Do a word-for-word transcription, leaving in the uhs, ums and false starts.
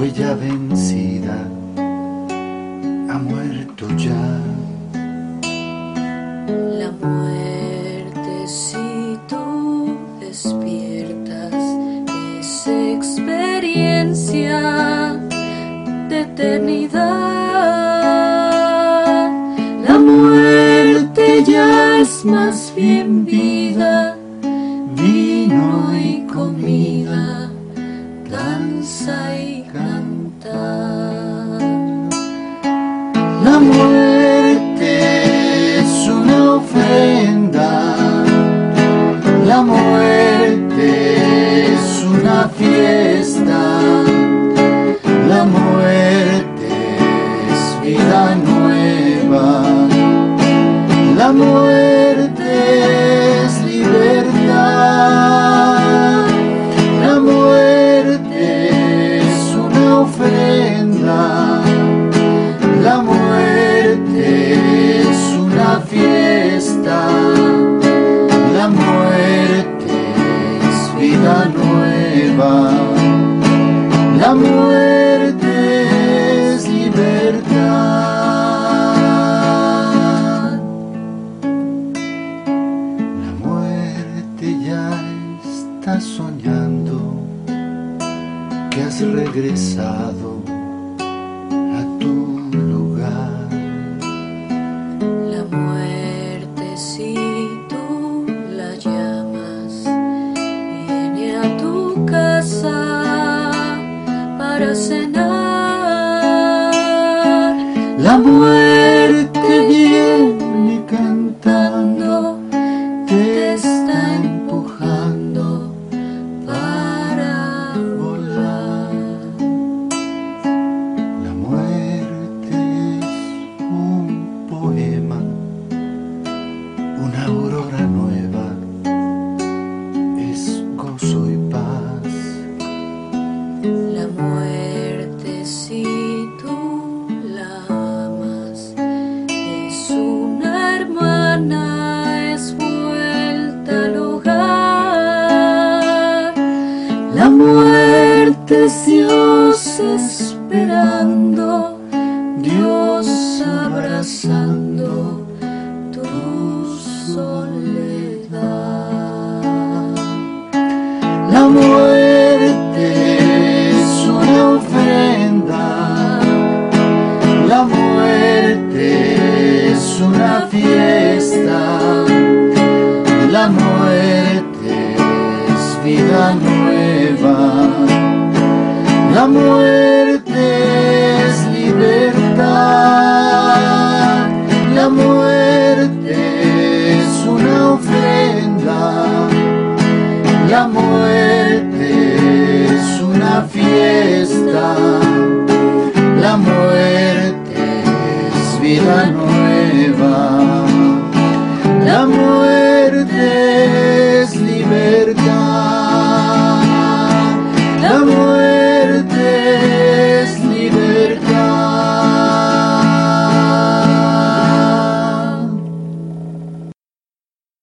fue ya vencida, ha muerto ya. La muerte, si tú despiertas, es experiencia de eternidad. La muerte ya es más bien vida, vino y comida, danza y cantar. La muerte es una ofrenda, la muerte es una fiesta, la muerte es vida nueva, la muerte es libertad, la muerte es una ofrenda, la muerte es una fiesta, la muerte es vida nueva, la muerte es libertad. La muerte ya está soñando que has regresado a tu lugar. La muerte, si tú la llamas, viene a tu casa para cenar. La muerte viene cantando, te está empujando para volar. La muerte es un poema, una aurora nueva, es gozo y paz. La muerte, si tú la amas, es una hermana, es vuelta al hogar. La muerte es Dios esperando, Dios abrazando tu soledad. La muerte es una ofrenda, la muerte es una fiesta, la muerte es vida nueva, la muerte es libertad, la muerte es una ofrenda, la muerte es una fiesta, la muerte es vida nueva.